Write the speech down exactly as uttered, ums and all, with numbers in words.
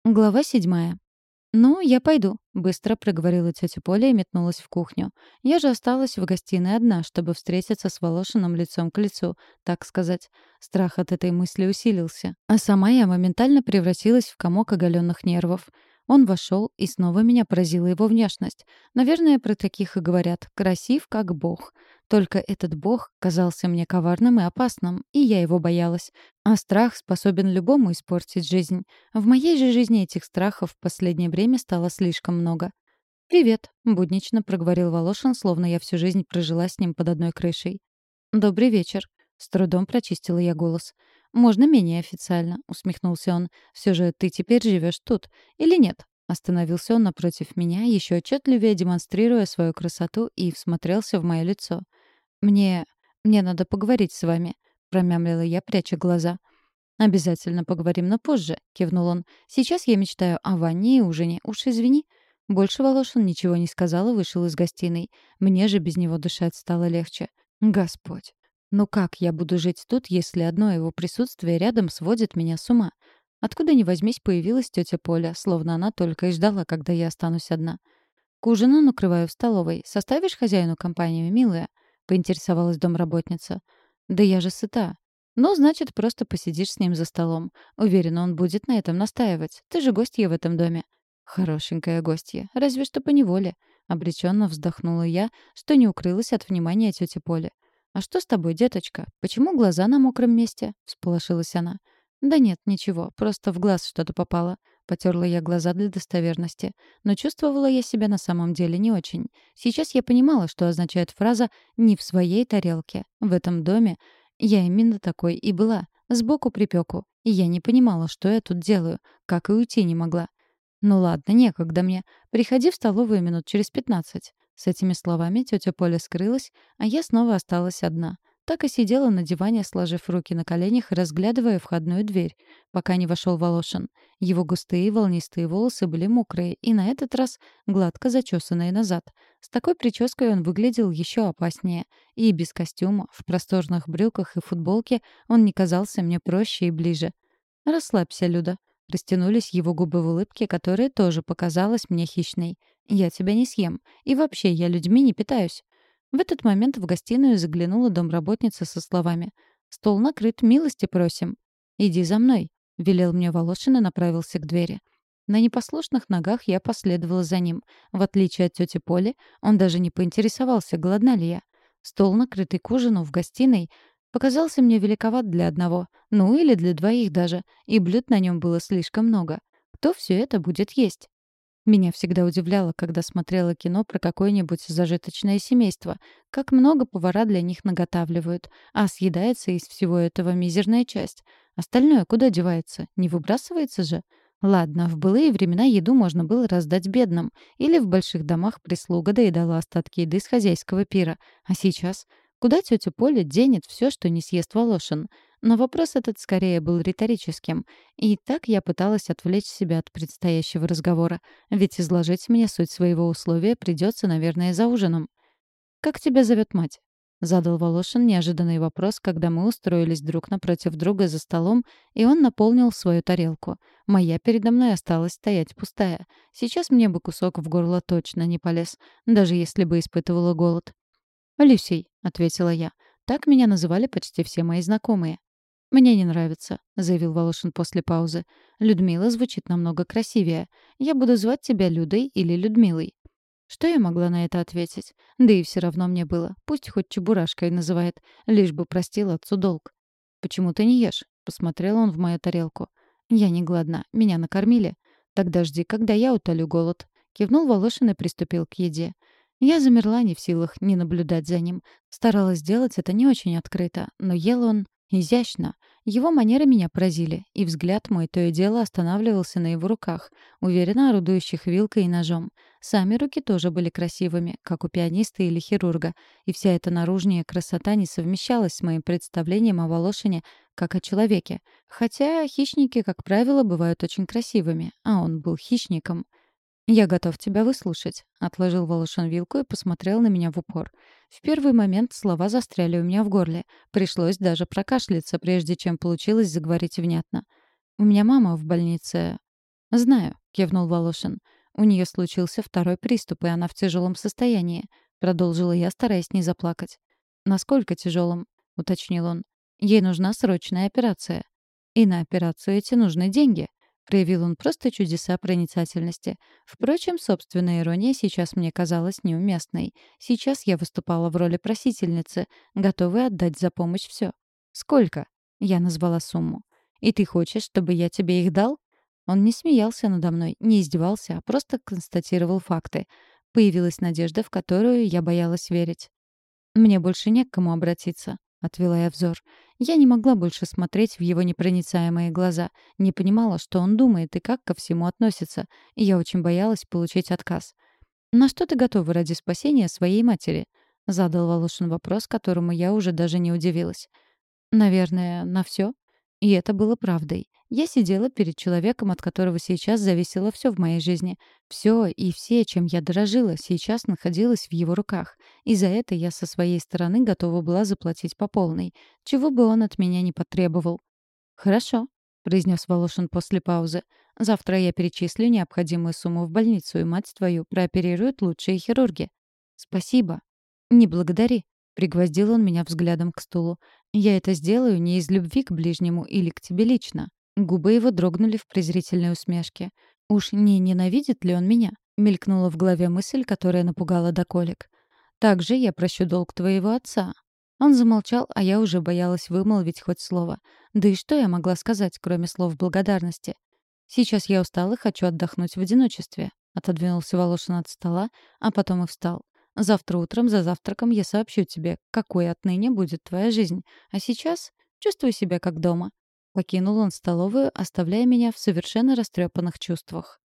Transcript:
Глава седьмая. «Ну, я пойду», — быстро проговорила тетя Поля и метнулась в кухню. Я же осталась в гостиной одна, чтобы встретиться с Волошиным лицом к лицу, так сказать. Страх от этой мысли усилился. А сама я моментально превратилась в комок оголенных нервов. Он вошел, и снова меня поразила его внешность. Наверное, про таких и говорят «красив, как бог». Только этот бог казался мне коварным и опасным, и я его боялась. А страх способен любому испортить жизнь. В моей же жизни этих страхов в последнее время стало слишком много. «Привет», — буднично проговорил Волошин, словно я всю жизнь прожила с ним под одной крышей. «Добрый вечер», — с трудом прочистила я голос. «Можно менее официально», — усмехнулся он. «Все же ты теперь живешь тут. Или нет?» Остановился он напротив меня, еще отчетливее демонстрируя свою красоту, и всмотрелся в мое лицо. «Мне... мне надо поговорить с вами», — промямлила я, пряча глаза. «Обязательно поговорим, но позже», — кивнул он. «Сейчас я мечтаю о ванне и ужине. Уж извини». Больше Волошин ничего не сказал и вышел из гостиной. Мне же без него дышать стало легче. Господь. Ну как я буду жить тут, если одно его присутствие рядом сводит меня с ума? Откуда ни возьмись появилась тетя Поля, словно она только и ждала, когда я останусь одна. «К ужину накрываю в столовой. Составишь хозяину компанию, милая?» — поинтересовалась домработница. «Да я же сыта». «Ну, значит, просто посидишь с ним за столом. Уверена, он будет на этом настаивать. Ты же гостья в этом доме». «Хорошенькая гостья. Разве что поневоле». Обреченно вздохнула я, что не укрылась от внимания тети Поли. «А что с тобой, деточка? Почему глаза на мокром месте?» — всполошилась она. «Да нет, ничего. Просто в глаз что-то попало». Потерла я глаза для достоверности. Но чувствовала я себя на самом деле не очень. Сейчас я понимала, что означает фраза «не в своей тарелке». В этом доме я именно такой и была. Сбоку припеку. И я не понимала, что я тут делаю. Как и уйти не могла. «Ну ладно, некогда мне. Приходи в столовую минут через пятнадцать». С этими словами тетя Поля скрылась, а я снова осталась одна. Так и сидела на диване, сложив руки на коленях и разглядывая входную дверь, пока не вошел Волошин. Его густые волнистые волосы были мокрые и на этот раз гладко зачесанные назад. С такой прической он выглядел еще опаснее. И без костюма, в просторных брюках и футболке он не казался мне проще и ближе. «Расслабься, Люда». Растянулись его губы в улыбке, которая тоже показалась мне хищной. «Я тебя не съем. И вообще, я людьми не питаюсь». В этот момент в гостиную заглянула домработница со словами: «Стол накрыт, милости просим». «Иди за мной», — велел мне Волошин и направился к двери. На непослушных ногах я последовала за ним. В отличие от тети Поли, он даже не поинтересовался, голодна ли я. Стол, накрытый к ужину в гостиной, показался мне великоват для одного, ну или для двоих даже, и блюд на нем было слишком много. Кто все это будет есть? Меня всегда удивляло, когда смотрела кино про какое-нибудь зажиточное семейство, как много повара для них наготавливают, а съедается из всего этого мизерная часть. Остальное куда девается? Не выбрасывается же? Ладно, в былые времена еду можно было раздать бедным, или в больших домах прислуга доедала остатки еды с хозяйского пира. А сейчас? Куда тетя Поля денет все, что не съест Волошин? Но вопрос этот скорее был риторическим. И так я пыталась отвлечь себя от предстоящего разговора. Ведь изложить мне суть своего условия придется, наверное, за ужином. «Как тебя зовет мать?» — задал Волошин неожиданный вопрос, когда мы устроились друг напротив друга за столом, и он наполнил свою тарелку. Моя передо мной осталась стоять пустая. Сейчас мне бы кусок в горло точно не полез, даже если бы испытывала голод. «Люсей», — ответила я. «Так меня называли почти все мои знакомые». «Мне не нравится», — заявил Волошин после паузы. «Людмила звучит намного красивее. Я буду звать тебя Людой или Людмилой». Что я могла на это ответить? Да и все равно мне было. Пусть хоть Чебурашкой называет, лишь бы простил отцу долг. «Почему ты не ешь?» — посмотрел он в мою тарелку. «Я не голодна. Меня накормили». «Тогда жди, когда я утолю голод». Кивнул Волошин и приступил к еде. Я замерла, не в силах не наблюдать за ним. Старалась сделать это не очень открыто, но ел он изящно. Его манеры меня поразили, и взгляд мой то и дело останавливался на его руках, уверенно орудующих вилкой и ножом. Сами руки тоже были красивыми, как у пианиста или хирурга, и вся эта наружная красота не совмещалась с моим представлением о Волошине как о человеке. Хотя хищники, как правило, бывают очень красивыми, а он был хищником. «Я готов тебя выслушать», — отложил Волошин вилку и посмотрел на меня в упор. В первый момент слова застряли у меня в горле. Пришлось даже прокашляться, прежде чем получилось заговорить внятно. «У меня мама в больнице». «Знаю», — кивнул Волошин. «У нее случился второй приступ, и она в тяжелом состоянии», — продолжила я, стараясь не заплакать. «Насколько тяжелым?» — уточнил он. «Ей нужна срочная операция». «И на операцию эти нужны деньги», — проявил он просто чудеса проницательности. Впрочем, собственная ирония сейчас мне казалась неуместной. Сейчас я выступала в роли просительницы, готовой отдать за помощь все. «Сколько?» — я назвала сумму. «И ты хочешь, чтобы я тебе их дал?» Он не смеялся надо мной, не издевался, а просто констатировал факты. Появилась надежда, в которую я боялась верить. «Мне больше не к кому обратиться», — отвела я взор. Я не могла больше смотреть в его непроницаемые глаза, не понимала, что он думает и как ко всему относится, и я очень боялась получить отказ. «На что ты готова ради спасения своей матери?» — задал Волошин вопрос, которому я уже даже не удивилась. «Наверное, на все. И это было правдой. Я сидела перед человеком, от которого сейчас зависело все в моей жизни. Все и все, чем я дорожила, сейчас находилось в его руках. И за это я со своей стороны готова была заплатить по полной, чего бы он от меня не потребовал. «Хорошо», — произнес Волошин после паузы. «Завтра я перечислю необходимую сумму в больницу, и мать твою прооперируют лучшие хирурги». «Спасибо». «Не благодари», — пригвоздил он меня взглядом к стулу. «Я это сделаю не из любви к ближнему или к тебе лично». Губы его дрогнули в презрительной усмешке. «Уж не ненавидит ли он меня?» — мелькнула в голове мысль, которая напугала до колик. «Также я прощу долг твоего отца». Он замолчал, а я уже боялась вымолвить хоть слово. Да и что я могла сказать, кроме слов благодарности? «Сейчас я устал и хочу отдохнуть в одиночестве», — отодвинулся Волошин от стола, а потом и встал. «Завтра утром за завтраком я сообщу тебе, какой отныне будет твоя жизнь. А сейчас чувствуй себя как дома». Покинул он столовую, оставляя меня в совершенно растрепанных чувствах.